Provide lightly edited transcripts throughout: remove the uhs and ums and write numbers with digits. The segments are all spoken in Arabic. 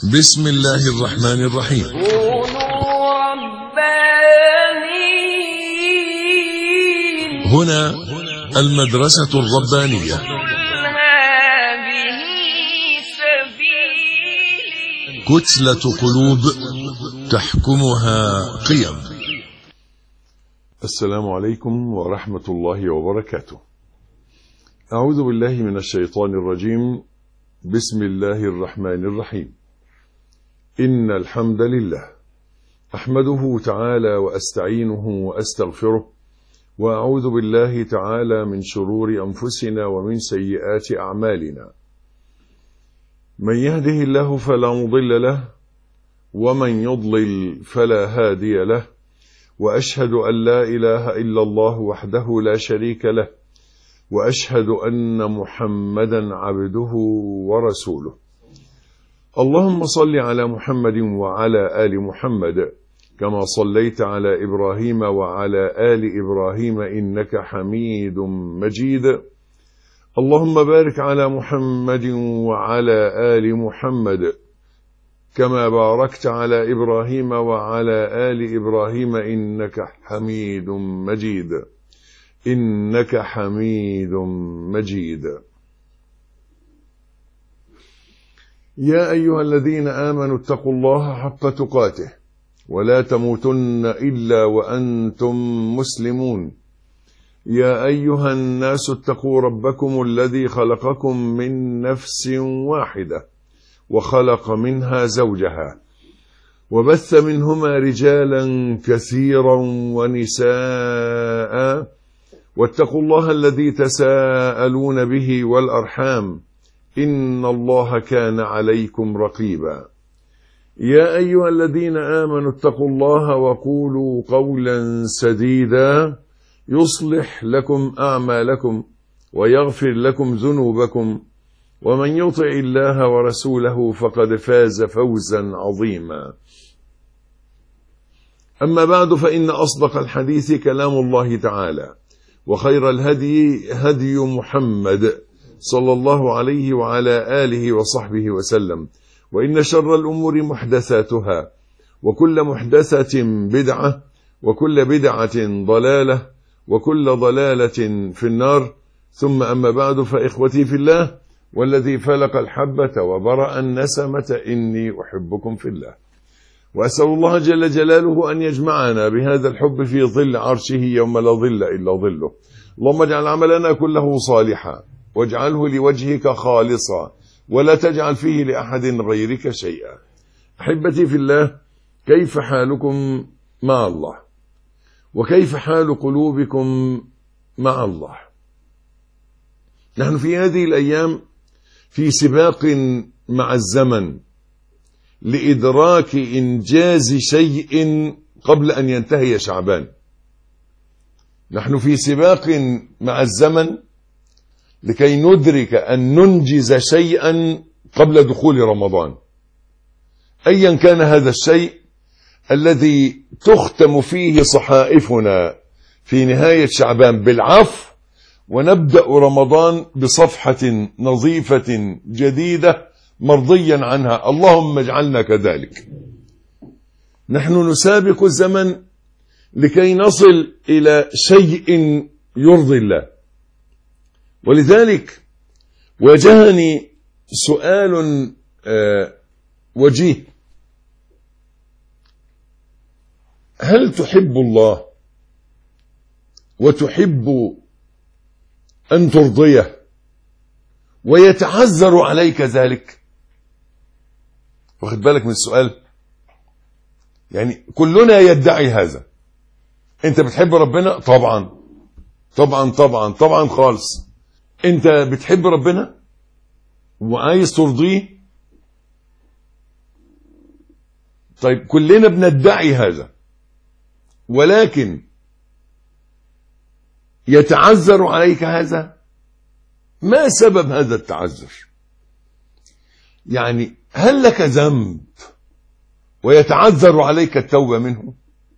بسم الله الرحمن الرحيم. كونوا ربانيين. هنا المدرسة الربانية. هذه سبيلي. كتلة قلوب تحكمها قيم. السلام عليكم ورحمة الله وبركاته. أعوذ بالله من الشيطان الرجيم. بسم الله الرحمن الرحيم. إن الحمد لله أحمده تعالى وأستعينه وأستغفره، وأعوذ بالله تعالى من شرور أنفسنا ومن سيئات أعمالنا. من يهده الله فلا مضل له، ومن يضلل فلا هادي له، وأشهد أن لا إله إلا الله وحده لا شريك له، وأشهد أن محمدا عبده ورسوله. اللهم صل على محمد وعلى آل محمد كما صليت على إبراهيم وعلى آل إبراهيم إنك حميد مجيد. اللهم بارك على محمد وعلى آل محمد كما باركت على إبراهيم وعلى آل إبراهيم إنك حميد مجيد. إنك حميد مجيد. يا أيها الذين آمنوا اتقوا الله حق تقاته ولا تموتن إلا وأنتم مسلمون. يا أيها الناس اتقوا ربكم الذي خلقكم من نفس واحدة وخلق منها زوجها وبث منهما رجالا كثيرا ونساء، واتقوا الله الذي تساءلون به والأرحام إن الله كان عليكم رقيبا. يا أيها الذين آمنوا اتقوا الله وقولوا قولا سديدا يصلح لكم أعمالكم ويغفر لكم ذنوبكم، ومن يطع الله ورسوله فقد فاز فوزا عظيما. أما بعد، فإن أصدق الحديث كلام الله تعالى، وخير الهدي هدي محمد صلى الله عليه وعلى آله وصحبه وسلم، وإن شر الأمور محدثاتها، وكل محدثة بدعة، وكل بدعة ضلالة، وكل ضلالة في النار. ثم أما بعد، فإخوتي في الله والذي فلق الحبة وبرأ النسمة إني أحبكم في الله، وأسأل الله جل جلاله أن يجمعنا بهذا الحب في ظل عرشه يوم لا ظل إلا ظله. اللهم اجعل عملنا كله صالحا، واجعله لوجهك خالصا، ولا تجعل فيه لأحد غيرك شيئا. أحبتي في الله، كيف حالكم مع الله؟ وكيف حال قلوبكم مع الله؟ نحن في هذه الأيام في سباق مع الزمن لإدراك إنجاز شيء قبل أن ينتهي شعبان. نحن في سباق مع الزمن لكي ندرك أن ننجز شيئا قبل دخول رمضان، أيا كان هذا الشيء الذي تختم فيه صحائفنا في نهاية شعبان بالعفو، ونبدأ رمضان بصفحة نظيفة جديدة مرضيا عنها. اللهم اجعلنا كذلك. نحن نسابق الزمن لكي نصل إلى شيء يرضي الله. ولذلك واجهني سؤال وجيه: هل تحب الله وتحب أن ترضيه ويتعذر عليك ذلك؟ واخد بالك من السؤال؟ يعني كلنا يدعي هذا. انت بتحب ربنا؟ طبعا طبعا طبعا طبعا خالص. انت بتحب ربنا وعايز ترضيه؟ طيب كلنا بندعي هذا، ولكن يتعذر عليك هذا. ما سبب هذا التعذر؟ يعني هل لك ذنب ويتعذر عليك التوبة منه؟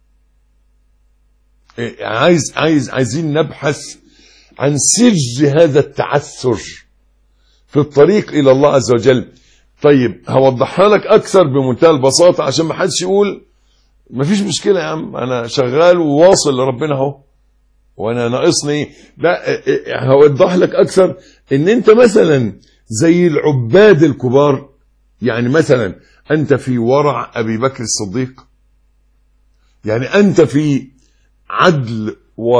عايزين نبحث عن سر هذا التعثر في الطريق إلى الله عز وجل. طيب هوضحها لك اكثر بمنتهى البساطه عشان ما حدش يقول مفيش مشكله يا عم انا شغال وواصل لربنا اهو وانا ناقصني. لا، هوضح لك اكثر ان انت مثلا زي العباد الكبار. يعني مثلا انت في ورع ابي بكر الصديق، يعني انت في عدل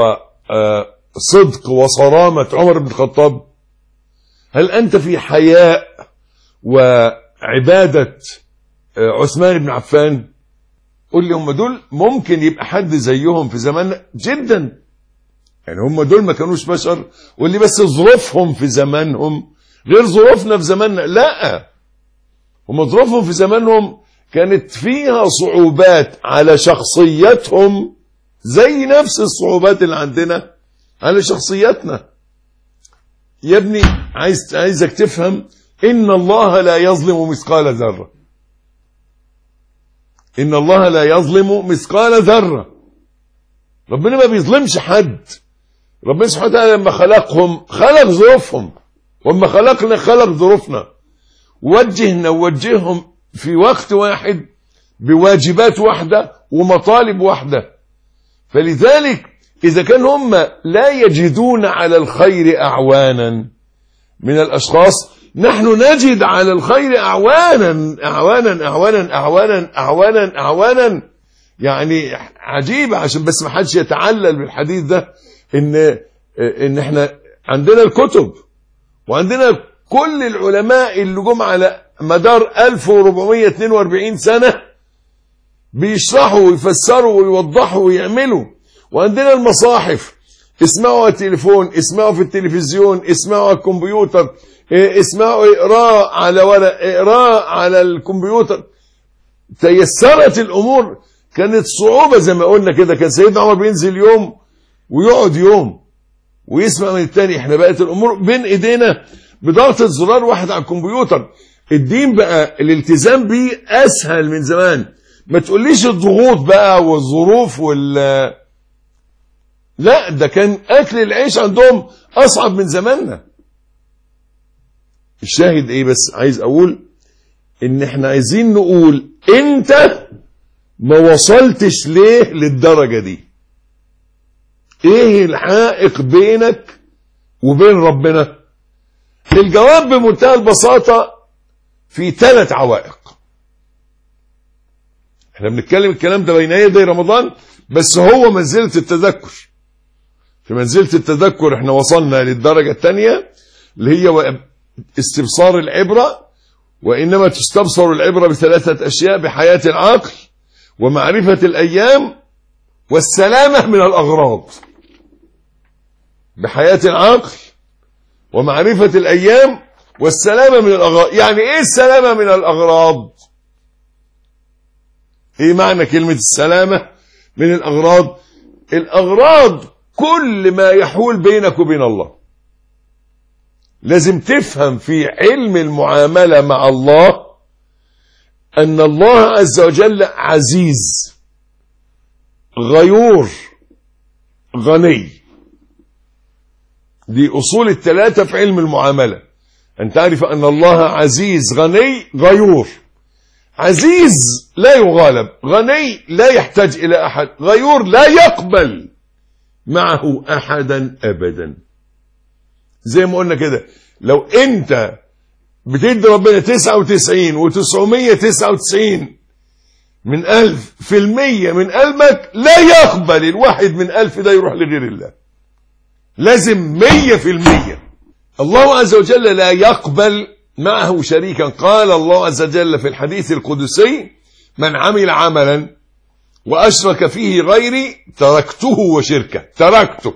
وصدق وصرامه عمر بن الخطاب. هل انت في حياء وعباده عثمان بن عفان؟ قول لي هم دول ممكن يبقى حد زيهم في زماننا؟ جدا. يعني هم دول ما كانوش بشر؟ قول لي بس ظروفهم في زمانهم غير ظروفنا في زماننا. لا، هم ظروفهم في زمانهم كانت فيها صعوبات على شخصيتهم زي نفس الصعوبات اللي عندنا على شخصيتنا. يا ابني عايزك تفهم إن الله لا يظلم مثقال ذرة. إن الله لا يظلم مثقال ذرة. ربنا ما بيظلمش حد. ربنا سبحانه وتعالى لما خلقهم خلق ظروفهم، وما خلقنا خلق ظروفنا، وجهنا ووجههم في وقت واحد بواجبات واحدة ومطالب واحدة. فلذلك إذا كان هم لا يجدون على الخير أعوانا من الأشخاص، نحن نجد على الخير أعوانا أعوانا أعوانا أعوانا أعوانا أعوانا. يعني عجيبة، عشان بس ما حدش يتعلل بالحديث ده إن احنا عندنا الكتب وعندنا كل العلماء اللي جم على مدار 1442 سنة بيشرحوا ويفسروا ويوضحوا ويعملوا، وعندنا المصاحف. اسمعوا على التليفون، اسمعوا في التلفزيون، اسمعوا على الكمبيوتر، اسمعوا اقراء على ورق، اقراء على الكمبيوتر. تيسرت الامور. كانت صعوبة زي ما قلنا كده، كان سيدنا عمر بينزل يوم ويقعد يوم ويسمع من التاني. احنا بقت الامور بين ايدينا بضغطة زرار واحد على الكمبيوتر. الدين بقى الالتزام بيه اسهل من زمان. ما تقوليش الضغوط بقى والظروف لا، ده كان اكل العيش عندهم اصعب من زماننا. الشاهد ايه؟ بس عايز اقول ان احنا عايزين نقول انت ما وصلتش ليه للدرجة دي؟ ايه العائق بينك وبين ربنا؟ الجواب بمنتهى البساطة في 3 عوائق. احنا بنتكلم الكلام ده بين يدي رمضان، بس هو منزلة التذكر. في منزلة التذكر احنا وصلنا للدرجة الثانية اللي هي استبصار العبرة. وإنما تستبصر العبرة ب3 أشياء: بحياة العقل، ومعرفة الأيام، والسلامة من الأغراض. بحياة العقل ومعرفة الأيام والسلامة من الأغراض. يعني إيه السلامة من الأغراض؟ إيه معنى كلمة السلامة من الأغراض؟ الأغراض كل ما يحول بينك وبين الله. لازم تفهم في علم المعاملة مع الله أن الله عز وجل عزيز، غيور، غني. دي أصول ال3 في علم المعاملة. أن تعرف أن الله عزيز، غني، غيور. عزيز لا يغالب، غني لا يحتاج إلى أحد، غيور لا يقبل معه أحدا أبدا. زي ما قلنا كده، لو أنت بتدي ربنا 99 و999 من 1000% من قلبك، لا يقبل الواحد من 1000 ده يروح لغير الله. لازم 100%. الله عز وجل لا يقبل معه شريكا. قال الله عز وجل في الحديث القدسي: من عمل عملا وأشرك فيه غيري تركته وشركه. تركته.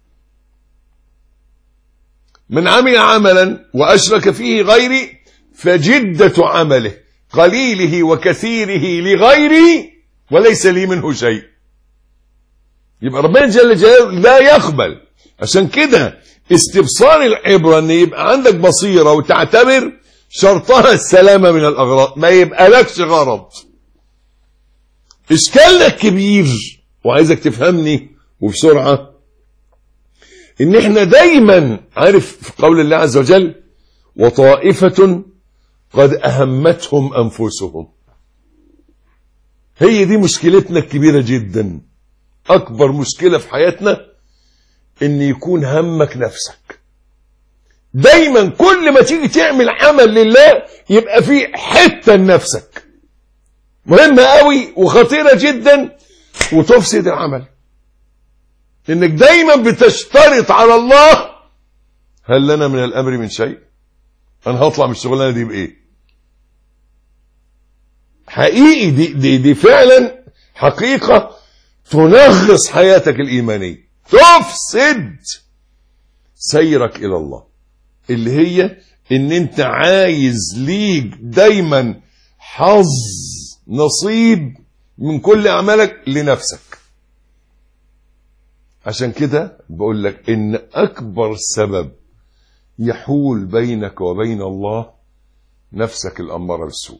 من عمل عملا وأشرك فيه غيري فجدة عمله قليله وكثيره لغيري وليس لي منه شيء. يبقى ربنا جل جلاله لا يقبل. عشان كده استبصار العبرة ان يبقى عندك بصيرة وتعتبر شرطها السلامة من الأغراض، ما يبقى لكش غرض. إشكالنا كبير، وعايزك تفهمني وبسرعة، ان احنا دايما عارف في قول الله عز وجل: وطائفة قد أهمتهم أنفسهم. هي دي مشكلتنا الكبيرة جدا. أكبر مشكلة في حياتنا إن يكون همك نفسك. دايما كل ما تيجي تعمل عمل لله يبقى فيه حتة لنفسك، مهمة قوي وخطيرة جدا وتفسد العمل. إنك دايما بتشترط على الله: هل لنا من الأمر من شيء؟ أنا هطلع من الشغلانة دي بإيه؟ حقيقي دي فعلا حقيقة تنغص حياتك الإيمانية، تفسد سيرك إلى الله، اللي هي إن أنت عايز ليك دايما حظ نصيب من كل أعمالك لنفسك. عشان كده بقول لك إن أكبر سبب يحول بينك وبين الله نفسك الأمارة بالسوء.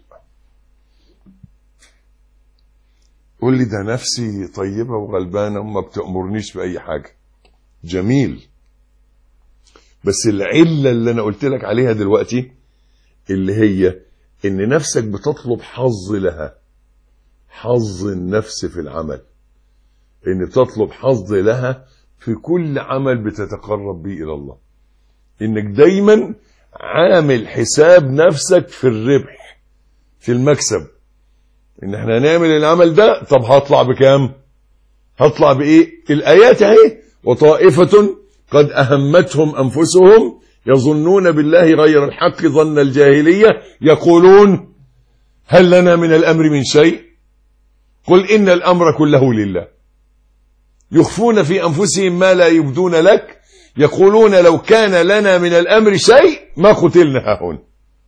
قول لي: ده نفسي طيبة وغلبانة وما بتأمرنيش بأي حاجة. جميل، بس العلة اللي أنا قلت لك عليها دلوقتي اللي هي إن نفسك بتطلب حظ لها، حظ النفس في العمل، إن تطلب حظ لها في كل عمل بتتقرب به إلى الله. إنك دايما عامل حساب نفسك في الربح، في المكسب، إن احنا هنعمل العمل ده، طب هطلع بكام؟ هطلع بإيه؟ الآيات اهي: وطائفة قد أهمتهم أنفسهم يظنون بالله غير الحق ظن الجاهلية يقولون هل لنا من الأمر من شيء؟ قل إن الأمر كله لله يخفون في أنفسهم ما لا يبدون لك يقولون لو كان لنا من الأمر شيء ما قتلنا هاهنا.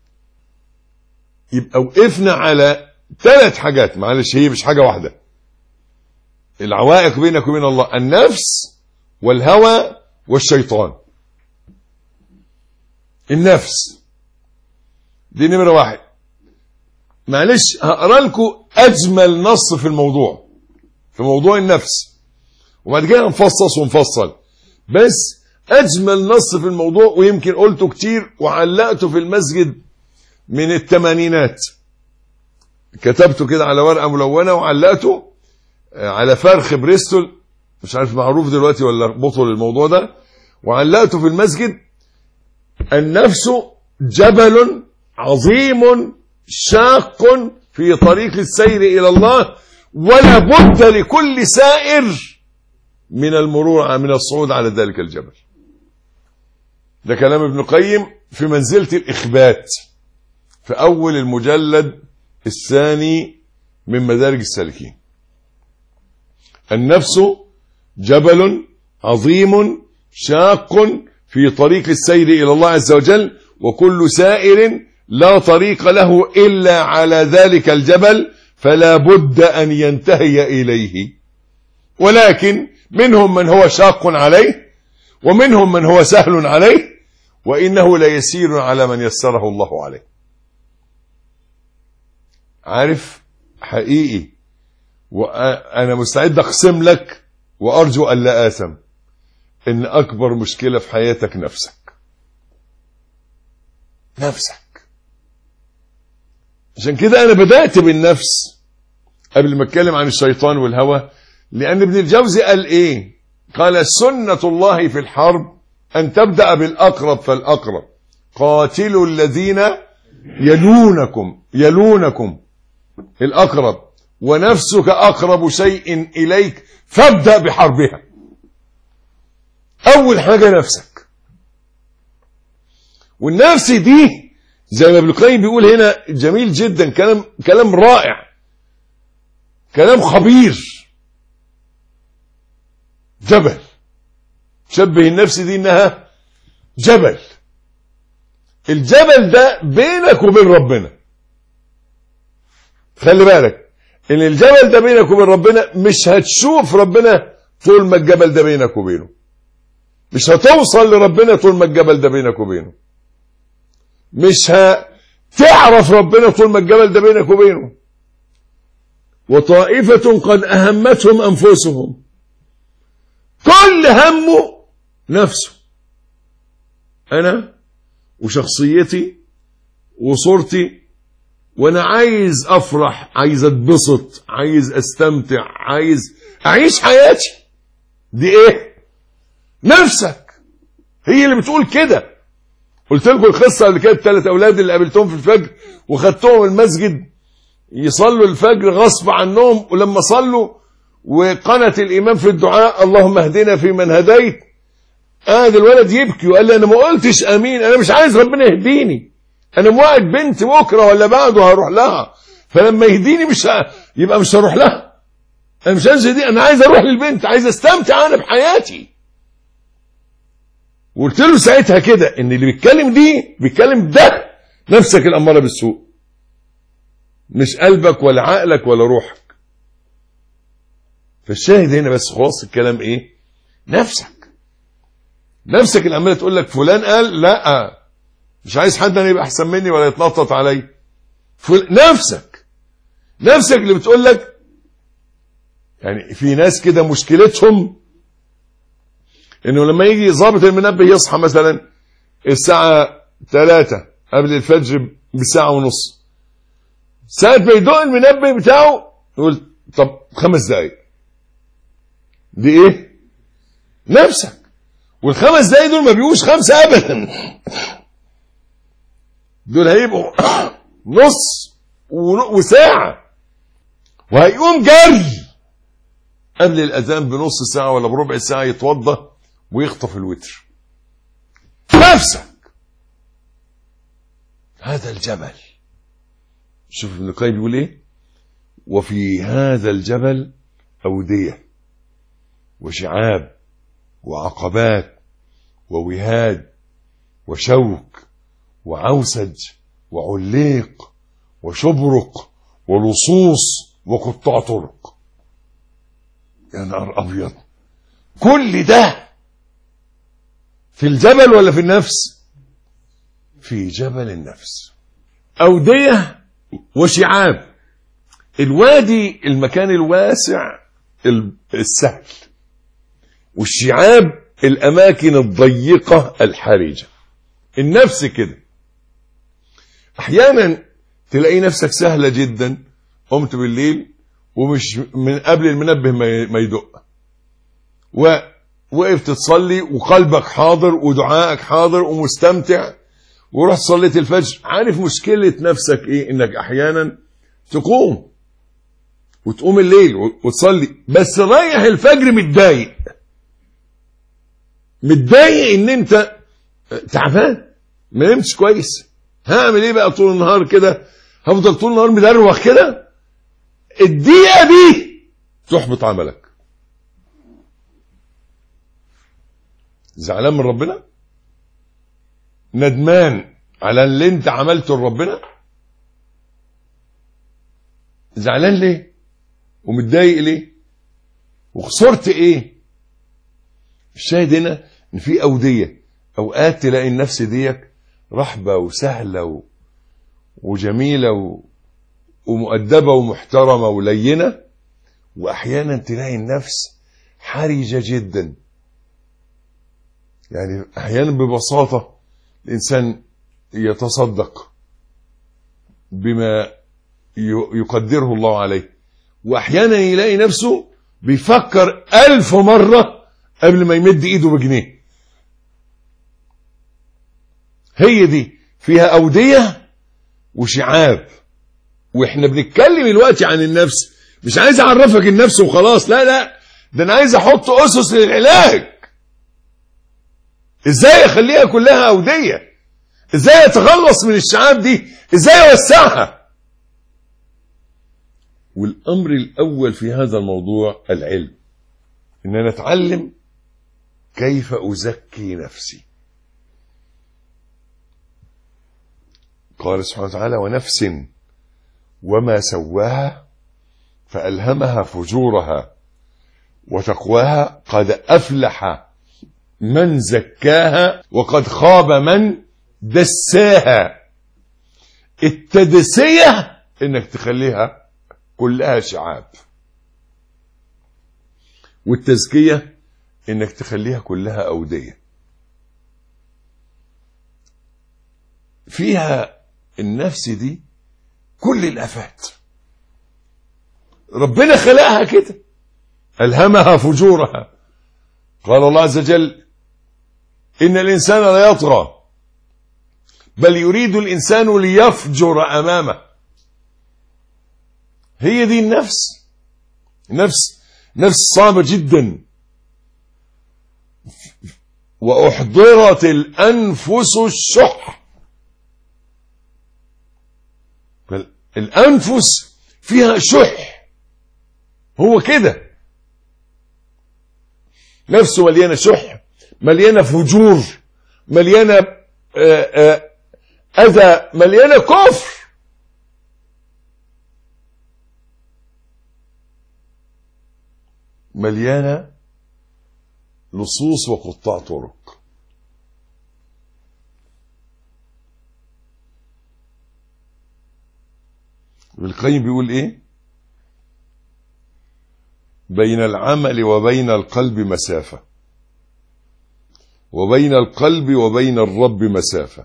يبقى وقفنا على 3 حاجات، معلش هي مش حاجة واحدة. العوائق بينك وبين الله: النفس والهوى والشيطان. النفس دي نمرة 1. معلش هقرأ لكم أجمل نص في الموضوع، في موضوع النفس، وبعد كده نفصص ونفصل. بس أجمل نص في الموضوع، ويمكن قلته كتير وعلقته في المسجد من الثمانينات، كتبته كده على ورقة ملونة وعلقته على فرخ بريستول، مش عارف معروف دلوقتي ولا بطل الموضوع ده، وعلقته في المسجد: النفس جبل عظيم شاق في طريق السير إلى الله، ولا بد لكل سائر من المرور من الصعود على ذلك الجبل. ده كلام ابن القيم في منزلة الإخبات في أول المجلد الثاني من مدارج السالكين. النفس جبل عظيم شاق في طريق السير إلى الله عز وجل، وكل سائر لا طريق له إلا على ذلك الجبل، فلا بد أن ينتهي إليه. ولكن منهم من هو شاق عليه، ومنهم من هو سهل عليه، وإنه ليسير على من يسره الله عليه. عارف حقيقي، وأنا مستعد أقسم لك وأرجو أن لا آثم، إن أكبر مشكلة في حياتك نفسك. عشان كده أنا بدأت بالنفس قبل ما أتكلم عن الشيطان والهوى، لأن ابن الجوزي قال إيه؟ قال: سنة الله في الحرب أن تبدأ بالأقرب فالأقرب، قاتلوا الذين يلونكم الأقرب، ونفسك أقرب شيء إليك فابدأ بحربها. أول حاجة نفسك. والنفس دي زي ما ابن القيم بيقول هنا جميل جدا، كلام رائع، كلام خبير. جبل، شبه النفس دي انها جبل. الجبل ده بينك وبين ربنا. خلي بالك ان الجبل ده بينك وبين ربنا، مش هتشوف ربنا طول ما الجبل ده بينك وبينه، مش هتوصل لربنا طول ما الجبل ده بينك وبينه، مش هتعرف ربنا طول ما الجبل ده بينك وبينه. وطائفة قد أهمتهم أنفسهم، كل همه نفسه، أنا وشخصيتي وصورتي، وانا عايز افرح، عايز اتبسط، عايز استمتع، عايز اعيش حياتي. دي ايه؟ نفسك هي اللي بتقول كده. قلت لكم القصه اللي كانت 3 اولاد اللي قابلتهم في الفجر وخدتهم المسجد يصلوا الفجر غصب عنهم، ولما صلوا وقنت الامام في الدعاء اللهم اهدنا فيمن هديت، قعد الولد يبكي وقال لي انا ما قلتش امين، انا مش عايز ربنا يهديني، انا موعد بنت بكره ولا بعده هروح لها، فلما يهديني يبقى مش هروح لها، انا مش عايز دي، انا عايز اروح للبنت، عايز استمتع انا بحياتي. وقلت له ساعتها كده ان اللي بيتكلم دي بيتكلم ده نفسك الاماره بالسوء، مش قلبك ولا عقلك ولا روحك. فالشاهد هنا بس خلاص الكلام ايه؟ نفسك اللي عماله تقول لك فلان قال لا مش عايز حد يبقى احسن مني ولا يتنطط علي. نفسك اللي بتقول لك. يعني في ناس كده مشكلتهم انه لما يجي ضابط المنبه يصحى مثلا الساعه 3 قبل الفجر بساعه ونص، ساعه ما يدق المنبه بتاعه يقول طب 5 دقايق. دي ايه؟ نفسك. وال5 دقايق دول ما بيبقوش 5 ابدا، دول هيبقوا نص وساعه، وهيقوم جري قبل الاذان بنص ساعه ولا بربع ساعه يتوضا ويخطف الوتر. نفسك هذا الجبل. شوف ابن القيم بيقول ايه؟ وفي هذا الجبل أودية وشعاب وعقبات ووهاد وشوك وعوسج وعليق وشبرق ولصوص وقطاع طرق. يا نهار أبيض، كل ده في الجبل ولا في النفس؟ في جبل النفس. أودية وشعاب، الوادي المكان الواسع السهل، والشعاب الأماكن الضيقة الحرجة. النفس كده أحيانا تلاقي نفسك سهلة جدا، قمت بالليل ومش من قبل المنبه ما يدق، ووقفت تصلي وقلبك حاضر ودعائك حاضر ومستمتع، ورحت صليت الفجر. عارف مشكلة نفسك ايه؟ انك احيانا تقوم الليل وتصلي، بس رايح الفجر متضايق ان انت تعبان ما نمتش كويس. هعمل ايه بقى طول النهار كده؟ هفضل طول النهار مدروخ كده؟ الدقيقة دي تحبط عملك. زعلان من ربنا؟ ندمان على اللي انت عملته لربنا؟ زعلان ليه؟ ومتضايق ليه؟ وخسرت ايه؟ الشاهد هنا ان في أودية، اوقات تلاقي النفس ديك رحبة وسهلة وجميلة ومؤدبة ومحترمة ولينة، واحيانا تلاقي النفس حرجة جدا. يعني احيانا ببساطة الانسان يتصدق بما يقدره الله عليه، واحيانا يلاقي نفسه بيفكر 1000 مرة قبل ما يمد ايده بجنيه. هي دي فيها أودية وشعاب. واحنا بنتكلم دلوقتي عن النفس، مش عايز اعرفك النفس وخلاص، لا، ده انا عايز احط اسس للعلاج. ازاي اخليها كلها أودية؟ ازاي اتخلص من الشعاب دي؟ ازاي اوسعها؟ والامر الاول في هذا الموضوع العلم، ان انا اتعلم كيف ازكي نفسي. قال سبحانه وتعالى ونفس وما سواها فألهمها فجورها وتقواها قد أفلح من زكاها وقد خاب من دساها. التدسية انك تخليها كلها شعاب، والتزكية انك تخليها كلها أودية. فيها النفس دي كل الآفات ربنا خلقها كده، ألهمها فجورها. قال الله عز وجل: إن الإنسان لا يطغى بل يريد الإنسان ليفجر أمامه. هي دي النفس، نفس صعبة جدا. وأحضرت الأنفس الشح. الأنفس فيها شح، هو كده نفسه مليانة شح، مليانة فجور، مليانة أذى، مليانة كفر. مليانة لصوص وقطاع طرق. ابن القيم بيقول ايه؟ بين العمل وبين القلب مسافة، وبين القلب وبين الرب مسافة،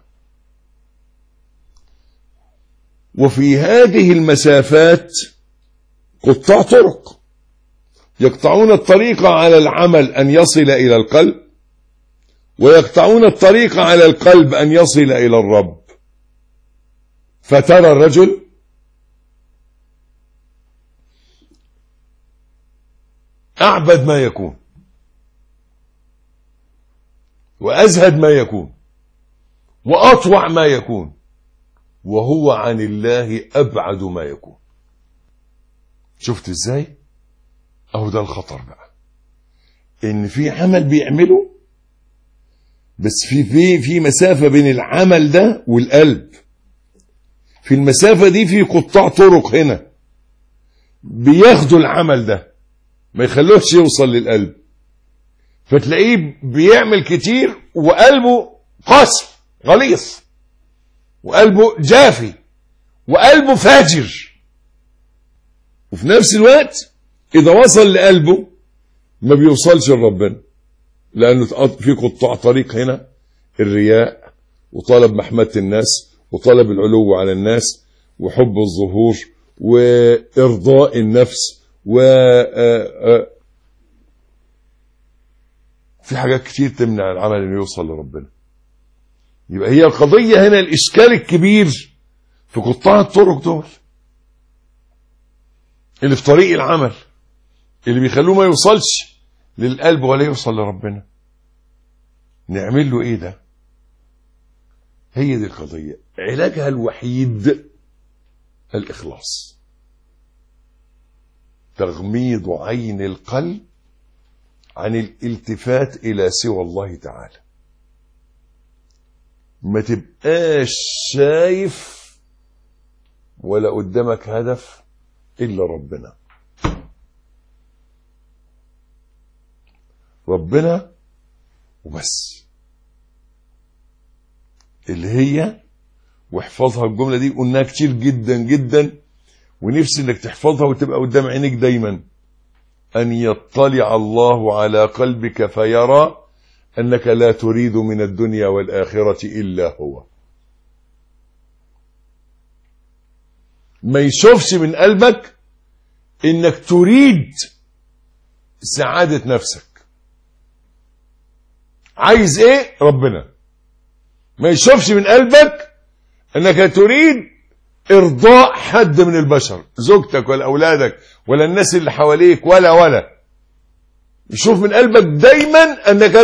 وفي هذه المسافات قطاع طرق يقطعون الطريق على العمل أن يصل إلى القلب، ويقطعون الطريق على القلب أن يصل إلى الرب. فترى الرجل أعبد ما يكون، وأزهد ما يكون، وأطوع ما يكون، وهو عن الله أبعد ما يكون. شفت إزاي؟ أهو ده الخطر بقى، إن في عمل بيعمله بس في مسافة بين العمل ده والقلب. في المسافة دي في قطاع طرق هنا بياخدوا العمل ده ما يخلوش يوصل للقلب، فتلاقيه بيعمل كتير وقلبه قاسي غليظ، وقلبه جافي، وقلبه فاجر. وفي نفس الوقت إذا وصل لقلبه ما بيوصلش لربنا، لأنه في قطاع طريق هنا: الرياء، وطلب محمدة الناس، وطلب العلو على الناس، وحب الظهور، وإرضاء النفس، في حاجات كتير تمنع العمل انه يوصل لربنا. يبقى هي القضية هنا الإشكال الكبير في قطاع الطرق دول اللي في طريق العمل، اللي بيخلوه ما يوصلش للقلب ولا يوصل لربنا. نعمل له ايه ده؟ هي دي القضية. علاجها الوحيد الإخلاص، تغميض عين القلب عن الالتفات إلى سوى الله تعالى. ما تبقاش شايف ولا قدامك هدف إلا ربنا. ربنا وبس. اللي هي، واحفظها الجملة دي قلناها كتير جدا جدا، ونفسي انك تحفظها وتبقى قدام عينيك دايما: أن يطلع الله على قلبك فيرى أنك لا تريد من الدنيا والآخرة إلا هو. ما يشوفش من قلبك إنك تريد سعادة نفسك. عايز إيه؟ ربنا. ما يشوفش من قلبك إنك تريد إرضاء حد من البشر، زوجتك ولا أولادك ولا الناس اللي حواليك ولا يشوف من قلبك دايما أنك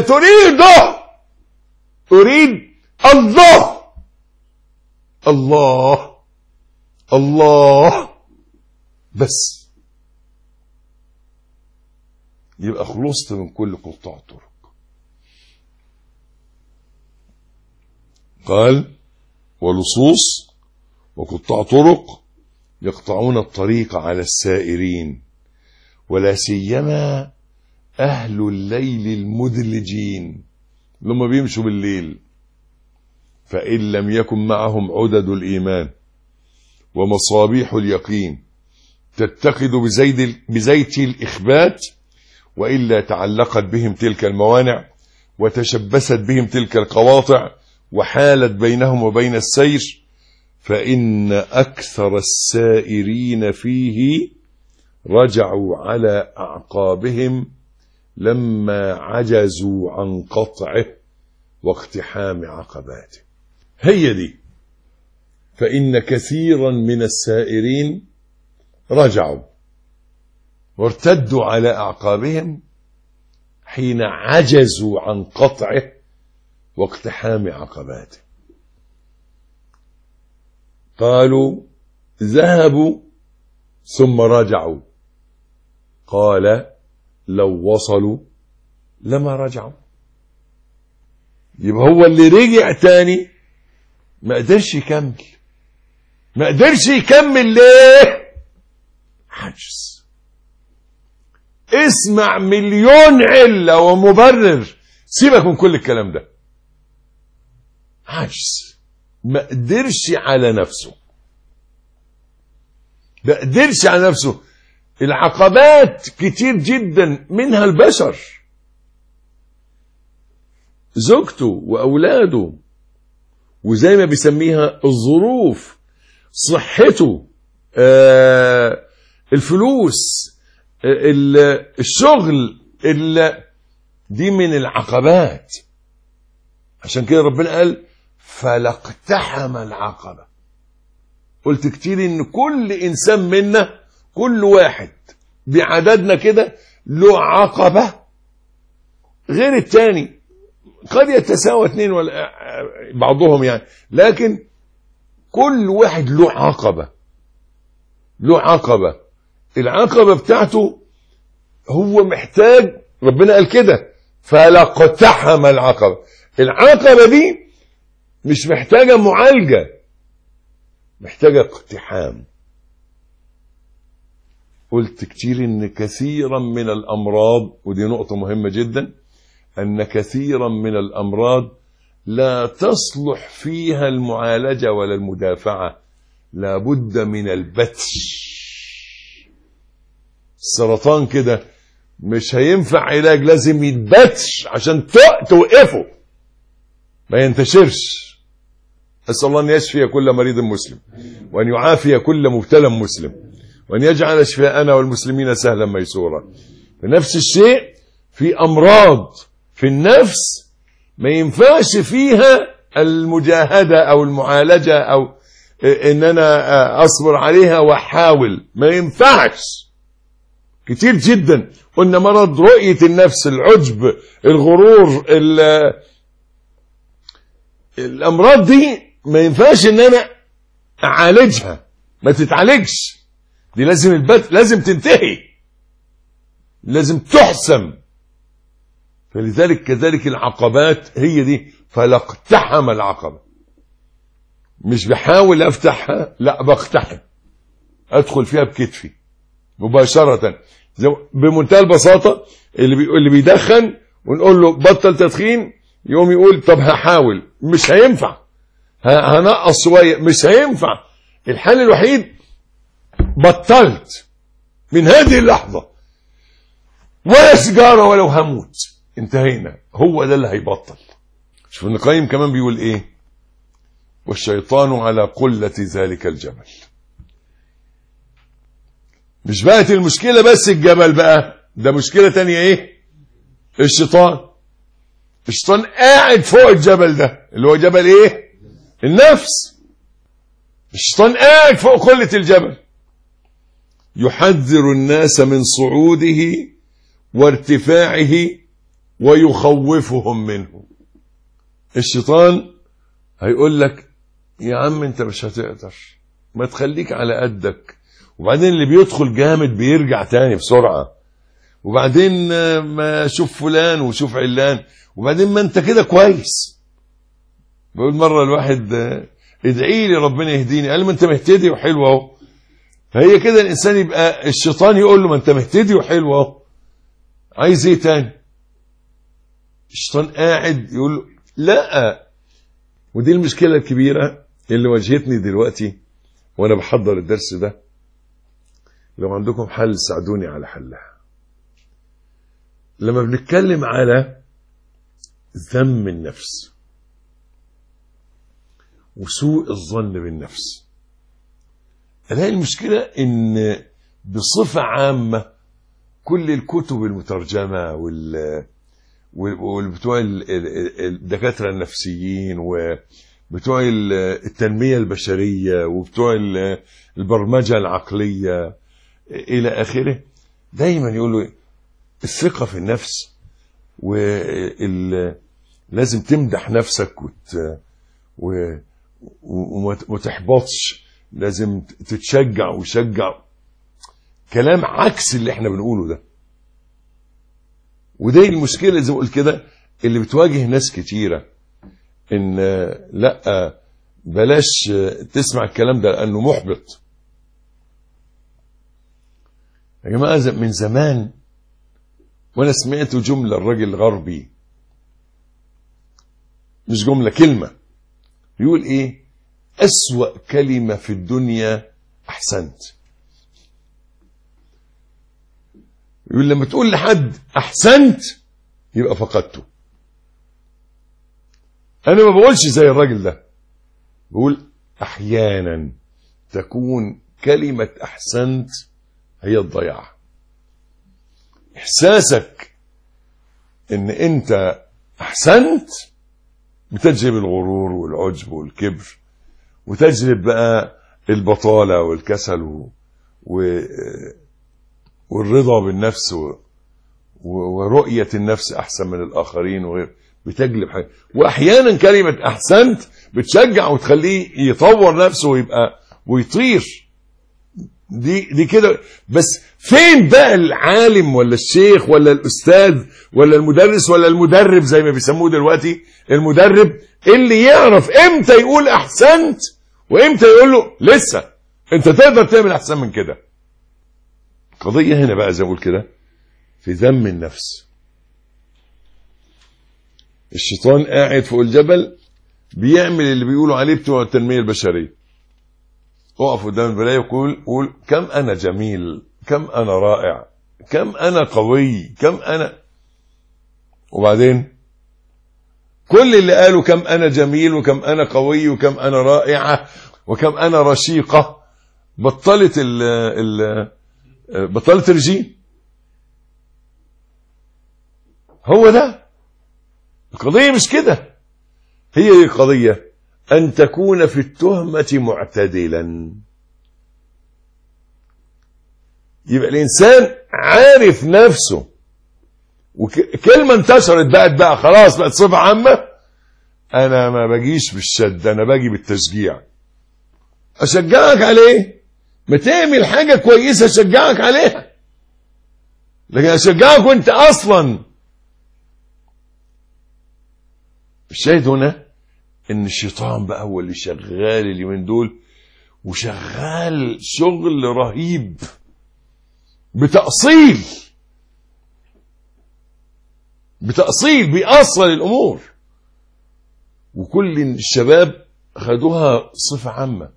أريد الله الله الله بس. يبقى خلصت من كل قطاع الطرق. قال: ولصوص وقطاع طرق يقطعون الطريق على السائرين، ولا سيما أهل الليل المدلجين، لما بيمشوا بالليل، فإن لم يكن معهم عدد الإيمان ومصابيح اليقين تتقد بزيت الإخبات، وإلا تعلقت بهم تلك الموانع وتشبست بهم تلك القواطع، وحالت بينهم وبين السير، فإن أكثر السائرين فيه رجعوا على أعقابهم لما عجزوا عن قطعه واقتحام عقباته. هي دي. فإن كثيرا من السائرين رجعوا وارتدوا على أعقابهم حين عجزوا عن قطعه واقتحام عقباته. قالوا ذهبوا ثم رجعوا. قال لو وصلوا لما رجعوا. يبقى هو اللي رجع تاني ما قدرش يكمل. ما قدرش يكمل ليه؟ عجز. اسمع مليون علة ومبرر، سيبك من كل الكلام ده. عجز. ما قدرش على نفسه. ما قدرش على نفسه. العقبات كتير جدا، منها البشر، زوجته وأولاده، وزي ما بيسميها الظروف، صحته، الفلوس، الشغل، دي من العقبات. عشان كده ربنا قال فلاقتحم العقبة. قلت كتير ان كل انسان منا، كل واحد بعددنا كده له عقبة غير التاني. قد يتساوى اثنين ولا بعضهم يعني، لكن كل واحد له عقبة. له عقبة. العقبة بتاعته هو محتاج، ربنا قال كده فلاقتحم العقبة. العقبة دي مش محتاجة معالجة، محتاجة اقتحام. قلت كتير ان كثيرا من الامراض، ودي نقطة مهمة جدا، ان كثيرا من الامراض لا تصلح فيها المعالجة ولا المدافعة، لابد من البتش. السرطان كده مش هينفع علاج، لازم يتبتش عشان توقفه ما ينتشرش. أسأل الله أن يشفي كل مريض مسلم، وأن يعافي كل مبتلى مسلم، وأن يجعل شفاءنا والمسلمين سهلا ميسورا. نفس الشيء في أمراض في النفس ما ينفعش فيها المجاهدة أو المعالجة أو إن أنا أصبر عليها وأحاول، ما ينفعش. كتير جدا قلنا مرض رؤية النفس، العجب، الغرور، الأمراض دي ما ينفعش إن أنا أعالجها، ما تتعالجش. دي لازم لازم تنتهي، لازم تحسم. فلذلك كذلك العقبات هي دي. فلاقتحم العقبة. مش بحاول أفتحها، لا بقتحم، أدخل فيها بكتفي مباشرة. بمنتهى البساطة اللي بيدخن ونقول له بطل تدخين، يقوم يقول طب هحاول، مش هينفع، هنقص شوية، مش هينفع. الحل الوحيد بطلت من هذه اللحظة، ولا سيجارة ولو هموت، انتهينا. هو ده اللي هيبطل. شوف ابن القيم كمان بيقول ايه: والشيطان على قلة ذلك الجبل. مش بقت المشكلة بس الجبل، بقى ده مشكلة تانية. ايه؟ الشيطان قاعد فوق الجبل ده، اللي هو جبل ايه؟ النفس. الشيطان قاعد فوق قلة الجبل، يحذر الناس من صعوده وارتفاعه ويخوفهم منه. الشيطان هيقول لك يا عم انت مش هتقدر، ما تخليك على قدك، وبعدين اللي بيدخل جامد بيرجع تاني بسرعة، وبعدين ما شوف فلان وشوف علان، وبعدين ما انت كده كويس. بقول مرة الواحد ادعي لي ربنا يهديني، قال ما انت مهتدي وحلو اهو. فهي كده الانسان يبقى الشيطان يقول له ما انت مهتدي وحلو اهو، عايز ايه تاني؟ الشيطان قاعد يقول له لا. ودي المشكلة الكبيرة اللي واجهتني دلوقتي وانا بحضر الدرس ده. لو عندكم حل ساعدوني على حلها. لما بنتكلم على ذم النفس وسوء الظن بالنفس. ألاقي المشكلة إن بصفة عامة كل الكتب المترجمة وبتوع الدكاترة النفسيين وبتوع التنمية البشرية وبتوع البرمجة العقلية إلى آخره دايما يقولوا الثقة في النفس ولازم تمدح نفسك وما تحبطش، لازم تتشجع وشجع. كلام عكس اللي احنا بنقوله ده. وده المشكلة زي ما قلت كده اللي بتواجه ناس كتيرة، ان لا بلاش تسمع الكلام ده لانه محبط. يا جماعة من زمان وانا سمعت جملة الراجل غربي، مش جملة، كلمة، يقول ايه؟ اسوأ كلمة في الدنيا احسنت. يقول لما تقول لحد احسنت يبقى فقدته. انا ما بقولش زي الراجل ده، بقول احيانا تكون كلمة احسنت هي الضياع. احساسك ان انت احسنت بتجلب الغرور والعجب والكبر، وتجلب بقى البطالة والكسل والرضا بالنفس ورؤية النفس أحسن من الآخرين وغير، بتجلب حاجة. وأحيانا كلمة أحسنت بتشجع وتخليه يطور نفسه ويطير. دي كده. بس فين بقى العالم ولا الشيخ ولا الأستاذ ولا المدرس ولا المدرب زي ما بيسموه دلوقتي، المدرب اللي يعرف امتى يقول أحسنت وامتى يقول له لسه انت تقدر تعمل أحسن من كده. قضية هنا بقى زي ما اقول كده في ذم النفس. الشيطان قاعد فوق الجبل بيعمل اللي بيقولوا عليه بتوع التنمية البشرية. اقف قدام المراية وقول كم انا جميل، كم انا رائع، كم انا قوي، كم انا. وبعدين كل اللي قالوا كم انا جميل وكم انا قوي وكم انا رائعة وكم انا رشيقة بطلت رجيم. هو ده القضية، مش كده. هي القضية أن تكون في التهمة معتدلا. يبقى الإنسان عارف نفسه، وكلمة انتشرت بقى خلاص بقت صفة عامة. أنا ما باجيش بالشد، أنا باجي بالتشجيع. أشجعك عليه، ما تعمل حاجة كويسة أشجعك عليها، لكن أشجعك وأنت أصلا. الشاهد هنا ان الشيطان بقى هو اللي شغال اليومين دول، وشغال شغل رهيب بتأصيل بيأصل الامور. وكل الشباب خدوها صفة عامة.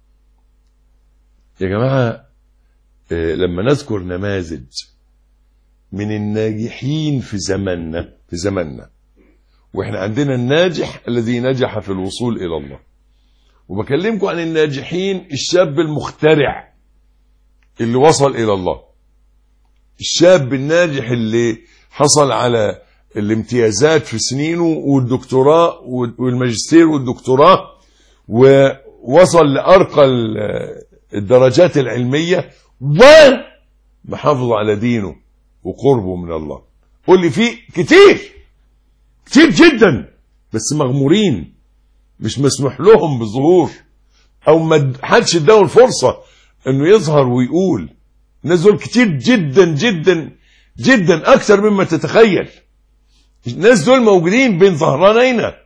يا جماعة لما نذكر نماذج من الناجحين في زماننا، واحنا عندنا الناجح الذي نجح في الوصول الى الله، وبكلمكم عن الناجحين الشاب المخترع اللي وصل الى الله، الشاب الناجح اللي حصل على الامتيازات في سنينه والدكتوراه والماجستير والدكتوراه، ووصل لأرقى الدرجات العلمية ومحافظ على دينه وقربه من الله. قول لي فيه كتير جدا، بس مغمورين، مش مسموح لهم بالظهور، او ما حدش اداهم الفرصة انه يظهر ويقول. الناس دول كتير جدا جدا جدا، اكثر مما تتخيل. الناس دول موجودين بين ظهرانينا.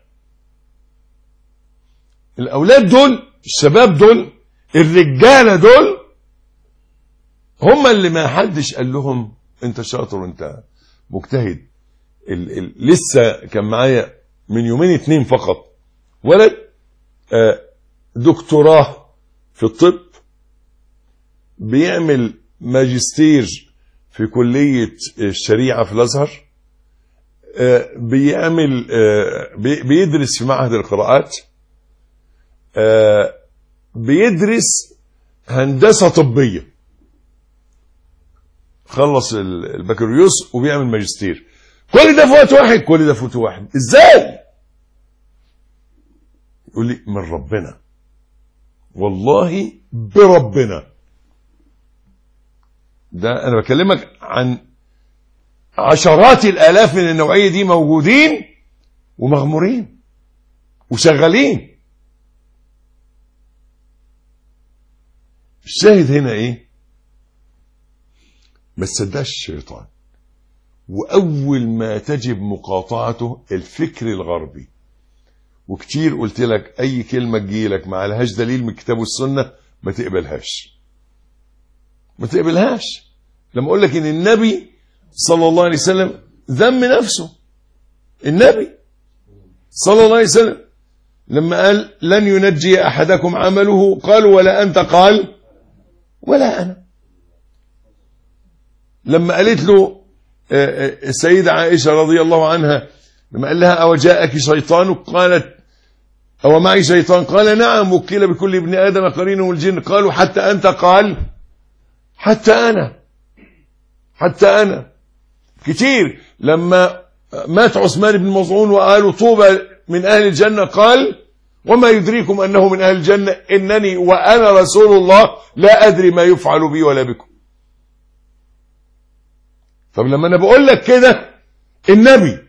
الاولاد دول، الشباب دول، الرجالة دول، هم اللي ما حدش قال لهم انت شاطر وانت مجتهد. لسه كان معايا من يومين 2 فقط ولد دكتوراه في الطب، بيعمل ماجستير في كلية الشريعة في الأزهر، بيدرس في معهد القراءات، بيدرس هندسة طبية، خلص البكالوريوس وبيعمل ماجستير، كل ده في وقت واحد، كل ده في وقت واحد، ازاي؟ يقول لي من ربنا، والله بربنا. ده انا بكلمك عن عشرات الالاف من النوعية دي موجودين ومغمورين وشغالين. الشاهد هنا ايه؟ ما تصدقش الشيطان، واول ما تجب مقاطعته الفكر الغربي. وكتير قلت لك اي كلمه تجيلك ما لهاش دليل من الكتاب والسنه ما تقبلهاش، ما تقبلهاش. لما اقول لك ان النبي صلى الله عليه وسلم ذم نفسه، النبي صلى الله عليه وسلم لما قال لن ينجي احدكم عمله، قال ولا انت، قال ولا انا. لما قالت له السيدة عائشة رضي الله عنها، لما قال لها أو جاءك شيطان، قالت أو معي شيطان، قال نعم، وكل بكل ابن آدم قرينه الجن، قالوا حتى أنت، قال حتى أنا، حتى أنا. كتير لما مات عثمان بن مظعون وقالوا طوبى من أهل الجنة، قال وما يدريكم أنه من أهل الجنة، إنني وأنا رسول الله لا أدري ما يفعل بي ولا بكم. طب لما أنا بقول لك كده النبي،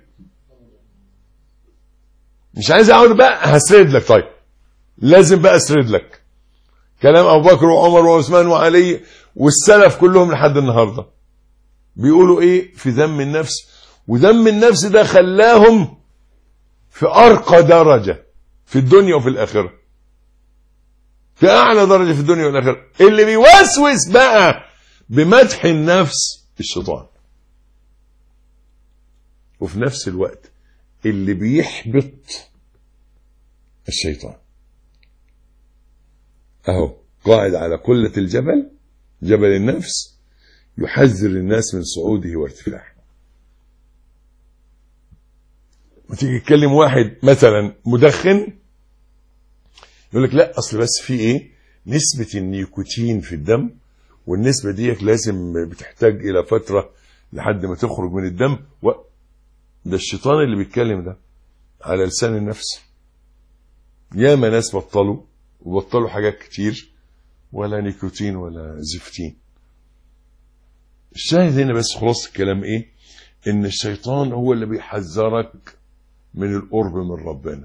مش عايز أقول بقى هسرد لك، طيب لازم بقى أسرد لك كلام أبو بكر وعمر وعثمان وعلي والسلف كلهم لحد النهاردة بيقولوا إيه في ذم النفس. وذم النفس ده خلاهم في أرقى درجة في الدنيا وفي الآخرة، في أعلى درجة في الدنيا والآخرة. اللي بيوسوس بقى بمدح النفس الشيطان، وفي نفس الوقت اللي بيحبط الشيطان. اهو قاعد على قلة الجبل، جبل النفس، يحذر الناس من صعوده وارتفاعه. وتيجي تكلم واحد مثلا مدخن، يقول لك لا اصل بس في ايه نسبة النيكوتين في الدم، والنسبة دي لازم بتحتاج الى فترة لحد ما تخرج من الدم. ده الشيطان اللي بيتكلم ده على لسان النفس. ياما ناس وبطلوا حاجات كتير، ولا نيكوتين ولا زفتين. الشاهد هنا بس خلاص الكلام ايه؟ ان الشيطان هو اللي بيحذرك من القرب من ربنا.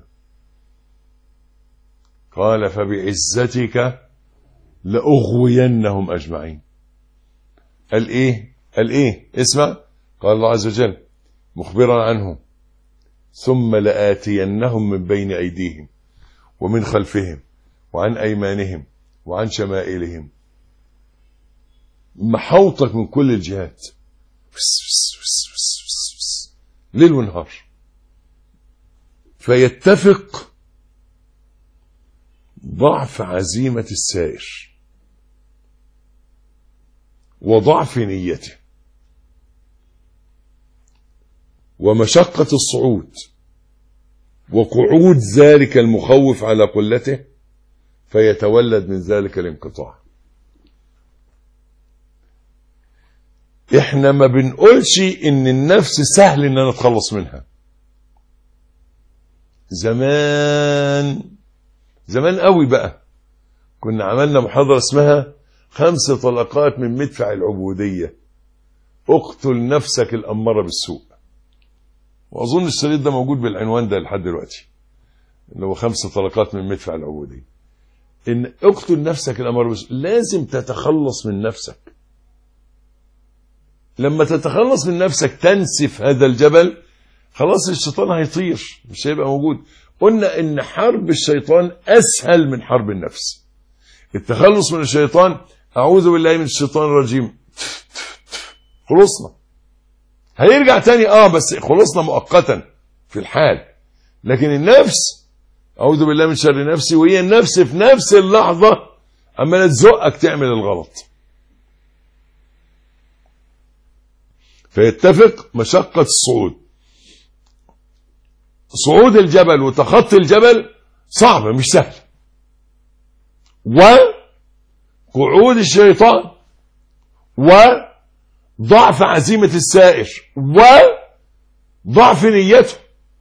قال فبعزتك لأغوينهم أجمعين. قال ايه اسمع، قال الله عز وجل مخبرا عنه ثم لآتينهم من بين أيديهم ومن خلفهم وعن أيمانهم وعن شمائلهم. محوطك من كل الجهات، ليل ونهار. فيتفق ضعف عزيمة السائر وضعف نيته ومشقة الصعود وقعود ذلك المخوف على قلته، فيتولد من ذلك الانقطاع. احنا ما بنقولش ان النفس سهل ان انا اتخلص منها. زمان قوي بقى كنا عملنا محاضرة اسمها 5 طلقات من مدفع العبودية، اقتل نفسك الأمارة بالسوء. واظن الشريط ده موجود بالعنوان ده لحد دلوقتي، اللي هو 5 طلقات من مدفع العبودية. ان اقتل نفسك الأمارة بالسوء، لازم تتخلص من نفسك. لما تتخلص من نفسك تنسف هذا الجبل، خلاص الشيطان هيطير، مش هيبقى موجود. قلنا ان حرب الشيطان اسهل من حرب النفس. التخلص من الشيطان، اعوذ بالله من الشيطان الرجيم، خلصنا. هيرجع تاني بس خلصنا مؤقتا في الحال. لكن النفس، اعوذ بالله من شر نفسي، وهي النفس في نفس اللحظة عمالة تزقك تعمل الغلط. فيتفق مشقة الصعود. صعود الجبل وتخطي الجبل صعب مش سهل. وقعود الشيطان وضعف عزيمة السائر وضعف نيته.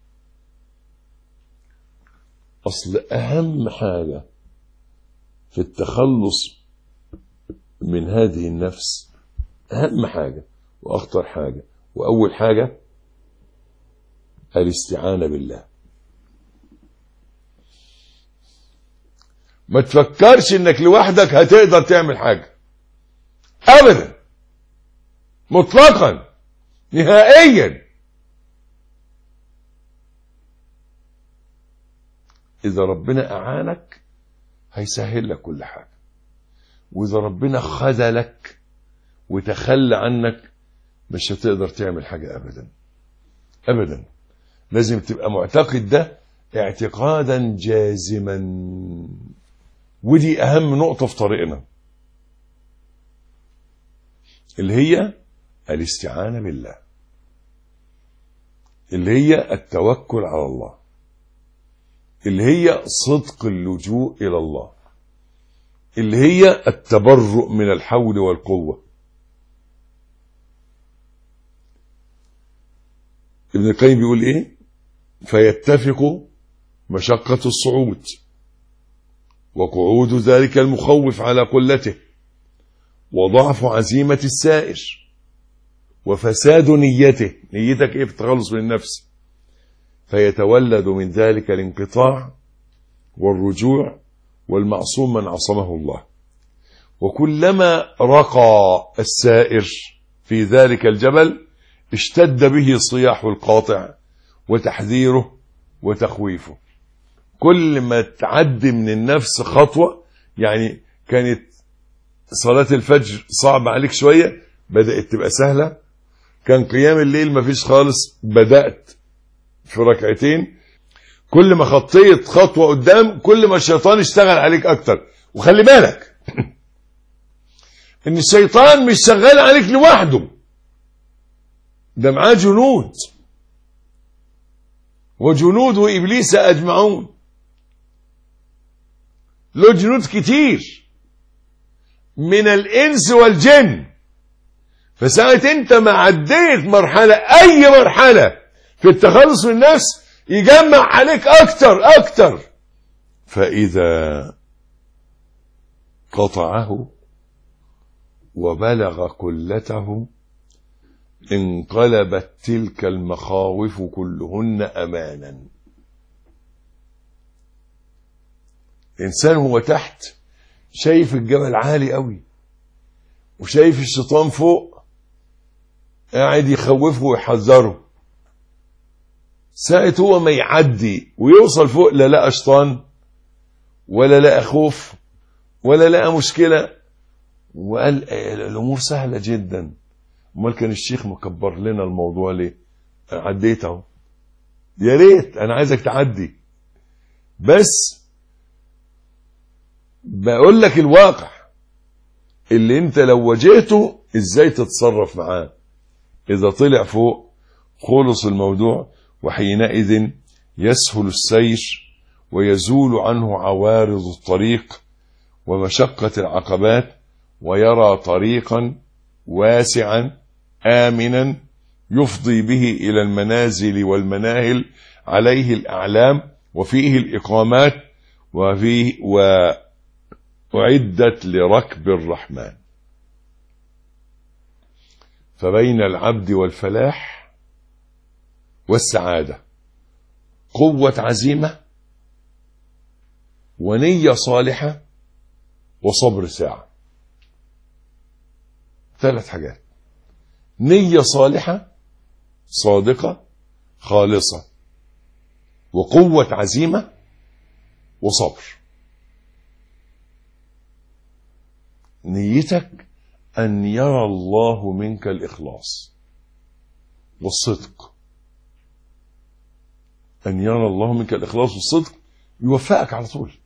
أصل أهم حاجة في التخلص من هذه النفس، أهم حاجة وأخطر حاجة وأول حاجة الاستعانة بالله. ما تفكرش انك لوحدك هتقدر تعمل حاجة ابدا، مطلقا، نهائيا. اذا ربنا اعانك هيسهل لك كل حاجة، واذا ربنا خذلك وتخلى عنك مش هتقدر تعمل حاجة ابدا ابدا. لازم تبقى معتقد ده اعتقادا جازما، ودي اهم نقطة في طريقنا، اللي هي الاستعانة بالله، اللي هي التوكل على الله، اللي هي صدق اللجوء الى الله، اللي هي التبرؤ من الحول والقوة. ابن القيم بيقول ايه؟ فيتفق مشقة الصعود وقعود ذلك المخوف على قلته وضعف عزيمة السائر وفساد نيته، نيتك ايه في التخلص من النفس، فيتولد من ذلك الانقطاع والرجوع والمعصوم من عصمه الله. وكلما رقى السائر في ذلك الجبل اشتد به صياح القاطع وتحذيره وتخويفه. كل ما تعدي من النفس خطوة، يعني كانت صلاة الفجر صعب عليك شوية بدأت تبقى سهلة، كان قيام الليل ما فيش خالص بدأت في ركعتين، كل ما خطيت خطوة قدام كل ما الشيطان اشتغل عليك أكتر. وخلي بالك إن الشيطان مش شغال عليك لوحده، ده معاه جنود، وجنود إبليس أجمعون، له جنود كتير من الإنس والجن. فساعة أنت ما عديت مرحلة، أي مرحلة في التخلص من النفس، يجمع عليك أكتر. فإذا قطعه وبلغ كلته انقلبت تلك المخاوف كلهن أمانا. إنسان هو تحت شايف الجبل عالي قوي وشايف الشيطان فوق قاعد يخوفه ويحذره، ساعة هو ما يعدي ويوصل فوق لا لقى شيطان ولا لقى خوف ولا لقى مشكلة، وقال الأمور سهلة جدا. امال كان الشيخ مكبر لنا الموضوع ليه؟ عديت اهو، يا ريت، انا عايزك تعدي، بس بقول لك الواقع اللي انت لو واجهته ازاي تتصرف معاه. اذا طلع فوق خلص الموضوع، وحينئذ يسهل السير ويزول عنه عوارض الطريق ومشقة العقبات، ويرى طريقا واسعا آمنا يفضي به إلى المنازل والمناهل، عليه الأعلام وفيه الإقامات، وأعدت لركب الرحمن. فبين العبد والفلاح والسعادة قوة عزيمة ونية صالحة وصبر ساعة. 3 حاجات: نية صالحة صادقة خالصة، وقوة عزيمة، وصبر. نيتك أن يرى الله منك الإخلاص والصدق، أن يرى الله منك الإخلاص والصدق يوفقك على طول.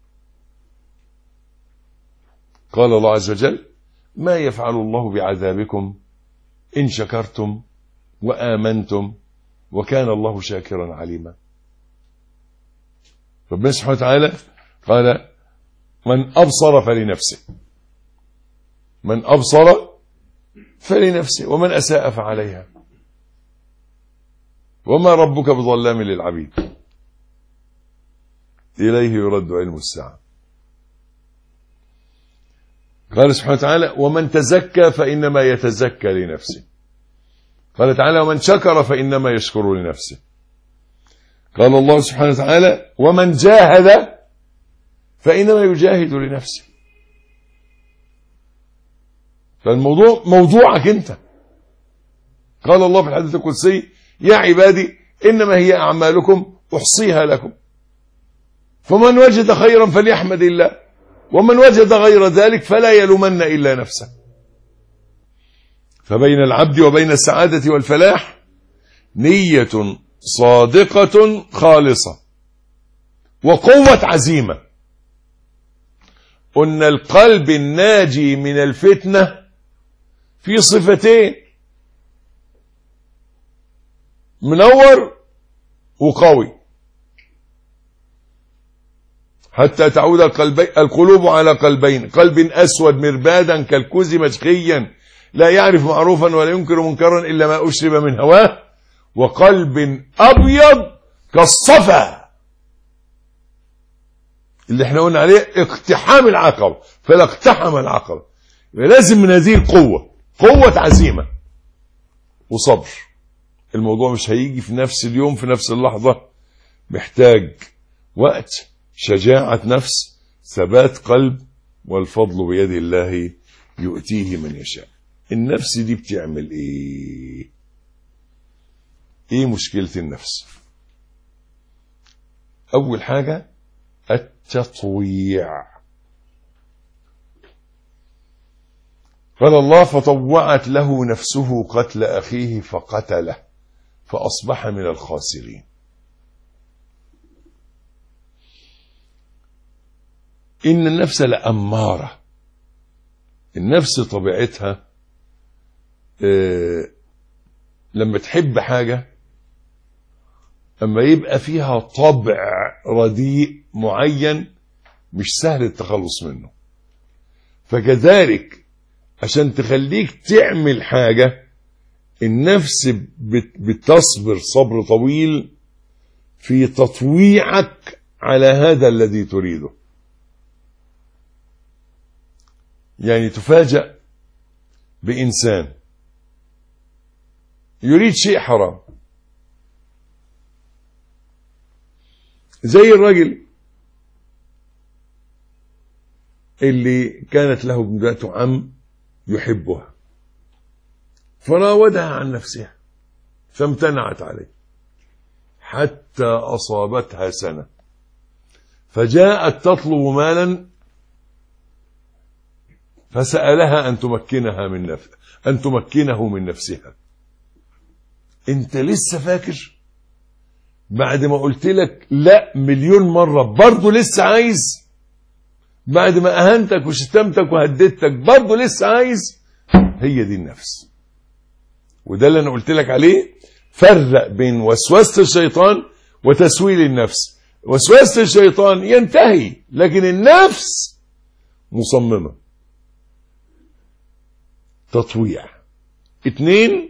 قال الله عز وجل: ما يفعل الله بعذابكم إن شكرتم وآمنتم وكان الله شاكرا عليما. ربنا سبحانه وتعالى قال: من أبصر فلنفسه، من أبصر فلنفسه ومن أساء فعليها وما ربك بظلام للعبيد إليه يرد علم الساعة. قال سبحانه وتعالى ومن تزكى فإنما يتزكى لنفسه. قال تعالى ومن شكر فإنما يشكر لنفسه. قال الله سبحانه وتعالى ومن جاهد فإنما يجاهد لنفسه. فالموضوع موضوعك انت. قال الله في الحديث القدسي يا عبادي إنما هي أعمالكم أحصيها لكم فمن وجد خيرا فليحمد الله ومن وجد غير ذلك فلا يلومن إلا نفسه. فبين العبد وبين السعادة والفلاح نية صادقة خالصة وقوة عزيمة. قلن القلب الناجي من الفتنة في صفتين منور وقوي حتى تعود القلوب على قلبين قلب أسود مربادا كالكوز مشخيا لا يعرف معروفا ولا ينكر منكرا إلا ما أشرب من هواه وقلب أبيض كالصفا اللي احنا قلنا عليه اقتحام العقبة فلا اقتحم العقبة. لازم من هذه القوة قوة عزيمة وصبر. الموضوع مش هيجي في نفس اليوم في نفس اللحظة، محتاج وقت، شجاعة نفس، ثبات قلب، والفضل بيد الله يؤتيه من يشاء. النفس دي بتعمل ايه؟ ايه مشكلة النفس؟ اول حاجة التطويع. قال الله فطوعت له نفسه قتل أخيه فقتله فأصبح من الخاسرين. إن النفس لأمارة. النفس طبيعتها لما تحب حاجة أما يبقى فيها طبع رديء معين مش سهل التخلص منه. فكذلك عشان تخليك تعمل حاجة النفس بتصبر صبر طويل في تطويعك على هذا الذي تريده. يعني تفاجأ بإنسان يريد شيء حرام زي الرجل اللي كانت له ابنة عم يحبها فراودها عن نفسها فامتنعت عليه حتى أصابتها سنة فجاءت تطلب مالا فسألها أن تمكنه من نفسها. انت لسه فاكر بعد ما قلت لك لا مليون مرة برضو لسه عايز؟ بعد ما أهنتك وشتمتك وهددتك برضو لسه عايز؟ هي دي النفس. وده اللي أنا قلت لك عليه. فرق بين وسوسة الشيطان وتسويل النفس. وسوسة الشيطان ينتهي لكن النفس مصممة. تطويع. 2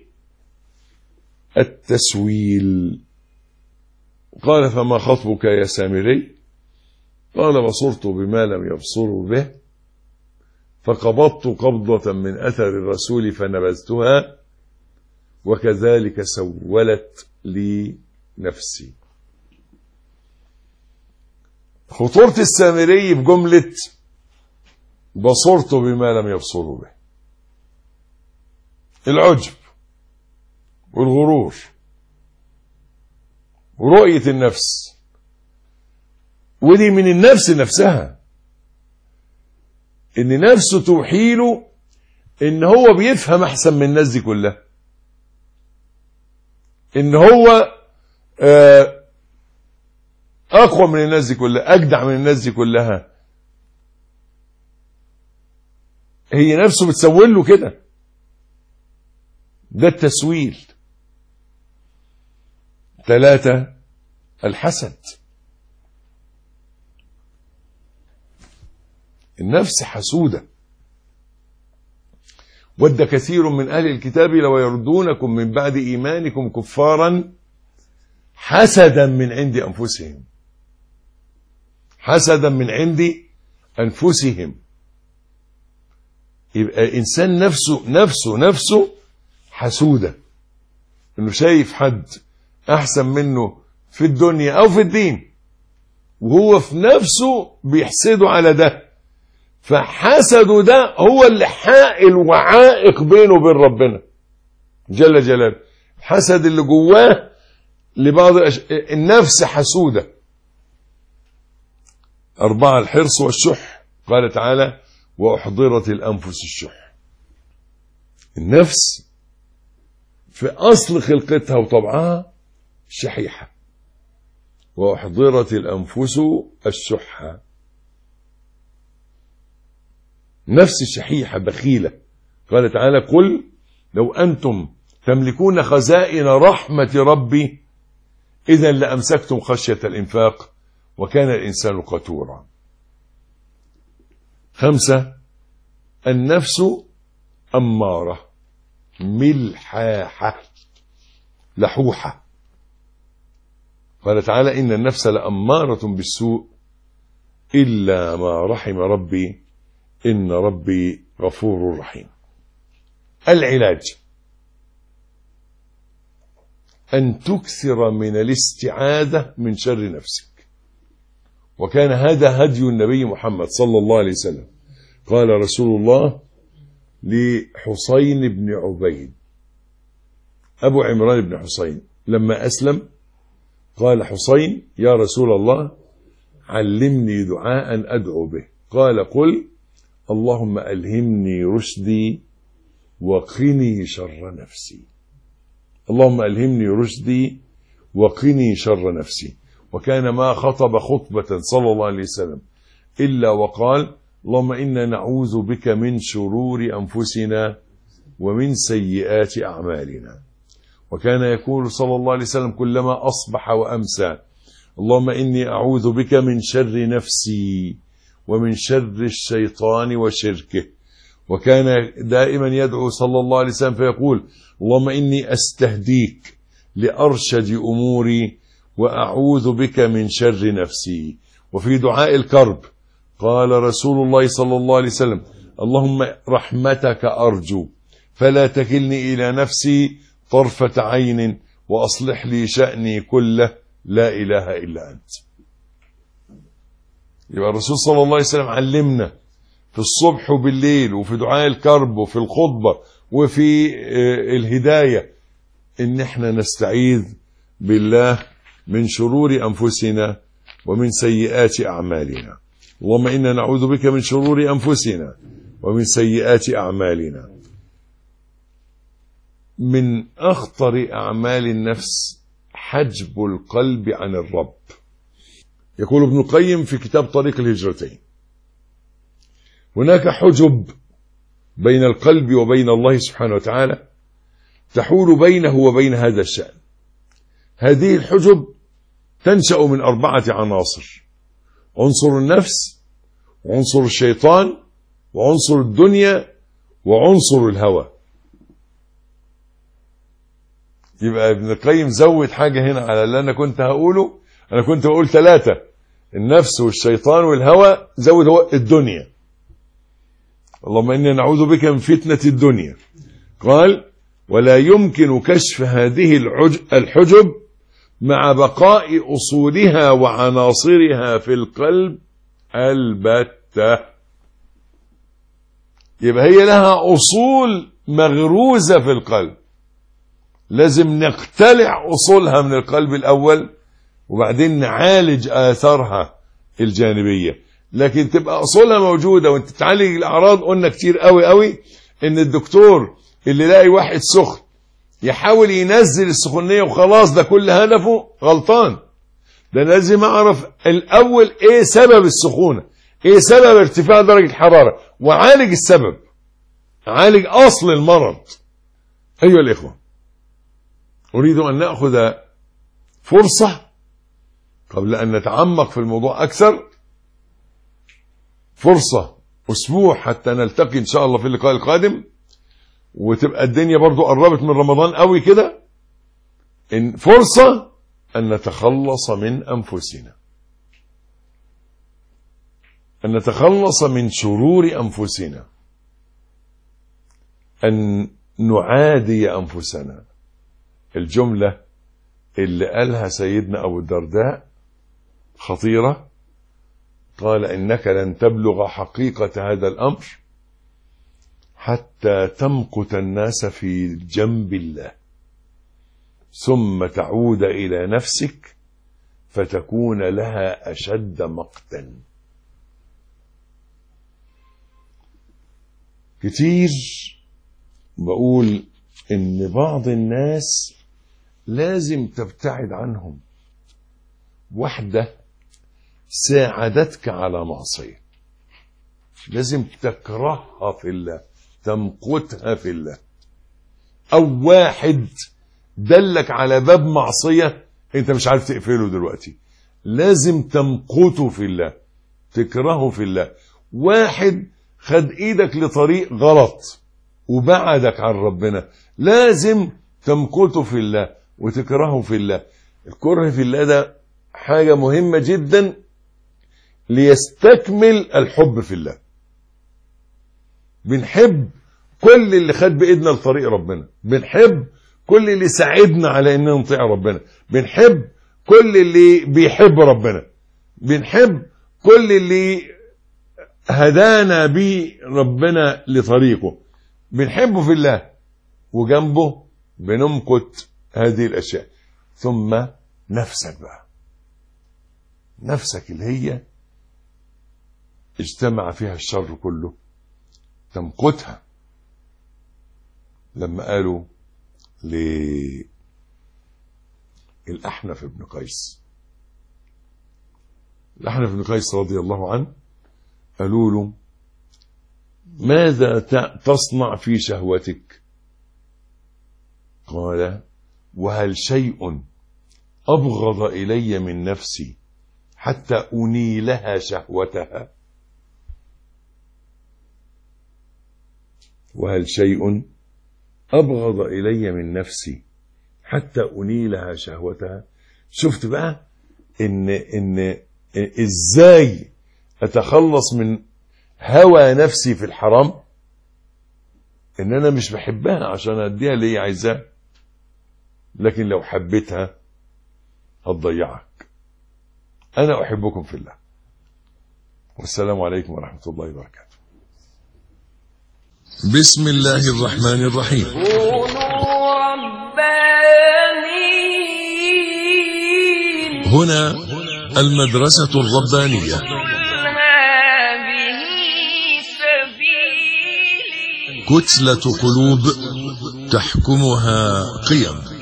التسويل. قال فما خطبك يا سامري؟ قال بصرت بما لم يبصروا به فقبضت قبضة من أثر الرسول فنبذتها وكذلك سولت لي نفسي. خطورة السامري بجملة بصرت بما لم يبصروا به. العجب والغرور ورؤية النفس. ودي من النفس نفسها ان نفسه توحيله ان هو بيفهم احسن من الناس دي كلها، ان هو اقوى من الناس دي كلها، اجدع من الناس دي كلها. هي نفسه بتسول له كده. ده التسويل. 3 الحسد. النفس حسودة. ود كثير من أهل الكتاب لو يردونكم من بعد إيمانكم كفارا حسدا من عند أنفسهم، حسدا من عند أنفسهم. يبقى إنسان نفسه حسودة، إنه شايف حد أحسن منه في الدنيا أو في الدين، وهو في نفسه بيحسده على ده، فحسده ده هو اللي حائل وعائق بينه وبين ربنا جل جلاله. الحسد اللي جواه لبعض النفس حسودة. 4 الحرص والشح، قال تعالى وأحضرت الأنفس الشح. النفس في أصل خلقتها وطبعها شحيحة، وأحضرت الأنفس الشح. نفس شحيحة بخيلة. قال تعالى قل لو أنتم تملكون خزائن رحمة ربي إذا لأمسكتم خشية الإنفاق وكان الإنسان قتورا. 5 النفس أمارة ملحاحة لحوحة. قال تعالى إن النفس لأمارة بالسوء إلا ما رحم ربي إن ربي غفور رحيم. العلاج أن تكثر من الاستعاذة من شر نفسك، وكان هذا هدي النبي محمد صلى الله عليه وسلم. قال رسول الله لحسين بن عبيد أبو عمران بن حسين لما أسلم، قال حسين يا رسول الله علمني دعاء أدعو به. قال قل اللهم ألهمني رشدي وقني شر نفسي. اللهم ألهمني رشدي وقني شر نفسي. وكان ما خطب خطبة صلى الله عليه وسلم إلا وقال اللهم إنا نعوذ بك من شرور أنفسنا ومن سيئات أعمالنا. وكان يقول صلى الله عليه وسلم كلما أصبح وأمسى اللهم إني أعوذ بك من شر نفسي ومن شر الشيطان وشركه. وكان دائما يدعو صلى الله عليه وسلم فيقول اللهم إني أستهديك لأرشد أموري وأعوذ بك من شر نفسي. وفي دعاء الكرب قال رسول الله صلى الله عليه وسلم اللهم رحمتك أرجو فلا تكلني إلى نفسي طرفة عين وأصلح لي شأني كله لا إله إلا أنت. يبقى الرسول صلى الله عليه وسلم علمنا في الصبح وبالليل وفي دعاء الكرب وفي الخطبة وفي الهداية إن احنا نستعيذ بالله من شرور أنفسنا ومن سيئات أعمالنا. اللهم إنا نعوذ بك من شرور أنفسنا ومن سيئات أعمالنا. من أخطر أعمال النفس حجب القلب عن الرب. يقول ابن القيم في كتاب طريق الهجرتين هناك حجب بين القلب وبين الله سبحانه وتعالى تحول بينه وبين هذا الشأن. هذه الحجب تنشأ من 4 عناصر: عنصر النفس، وعنصر الشيطان، وعنصر الدنيا، وعنصر الهوى. يبقى ابن القيم زود حاجة هنا على اللي أنا كنت هقوله. أنا كنت بقول 3: النفس والشيطان والهوى، زود هو الدنيا. اللهم إنا نعوذ بك من فتنة الدنيا. قال ولا يمكن كشف هذه الحجب مع بقاء أصولها وعناصرها في القلب البتة. يبقى هي لها أصول مغروزة في القلب، لازم نقتلع أصولها من القلب الأول وبعدين نعالج آثارها الجانبية. لكن تبقى أصولها موجودة وانت تعالج الأعراض. قلنا كتير قوي ان الدكتور اللي لاقي واحد سخن يحاول ينزل السخونية وخلاص ده كل هدفه، غلطان. ده لازم اعرف الاول ايه سبب السخونة، ايه سبب ارتفاع درجة الحرارة، وعالج السبب، عالج اصل المرض. ايها الاخوة، اريد ان نأخذ فرصة قبل ان نتعمق في الموضوع اكثر، فرصة أسبوع حتى نلتقي إن شاء الله في اللقاء القادم، وتبقى الدنيا برضو قربت من رمضان قوي كده، إن فرصة أن نتخلص من أنفسنا، أن نتخلص من شرور أنفسنا، أن نعادي أنفسنا. الجملة اللي قالها سيدنا أبو الدرداء خطيرة، قال إنك لن تبلغ حقيقة هذا الأمر حتى تمقت الناس في جنب الله، ثم تعود إلى نفسك فتكون لها أشد مقتا. كتير بقول إن بعض الناس لازم تبتعد عنهم. واحدة ساعدتك على معصية لازم تكرهها في الله، تمقتها في الله. أو واحد دلك على باب معصية انت مش عارف تقفله دلوقتي، لازم تمقته في الله، تكرهه في الله. واحد خد ايدك لطريق غلط وبعدك عن ربنا، لازم تمقته في الله وتكرهه في الله. الكره في الله ده حاجة مهمة جدا ليستكمل الحب في الله. بنحب كل اللي خد بإيدنا لطريق ربنا، بنحب كل اللي ساعدنا على اننا نطيع ربنا، بنحب كل اللي بيحب ربنا، بنحب كل اللي هدانا بيه ربنا لطريقه، بنحبه في الله، وجنبه بنمقت هذه الأشياء. ثم نفسك بقى، نفسك اللي هي اجتمع فيها الشر كله تمقتها. لما قالوا للأحنف بن قيس، الأحنف بن قيس رضي الله عنه، قالوا له ماذا تصنع في شهوتك؟ قال وهل شيء أبغض إلي من نفسي حتى أنيلها شهوتها؟ وهل شيء أبغض إلي من نفسي حتى أنيلها شهوتها؟ شفت بقى إن إزاي أتخلص من هوى نفسي في الحرام؟ إن أنا مش بحبها عشان أديها اللي هي عايزاه، لكن لو حبيتها هتضيعك. أنا أحبكم في الله، والسلام عليكم ورحمة الله وبركاته. بسم الله الرحمن الرحيم. كونوا ربانيين. هنا المدرسة الربانية. هذه سبيلي. كتلة قلوب تحكمها قيم.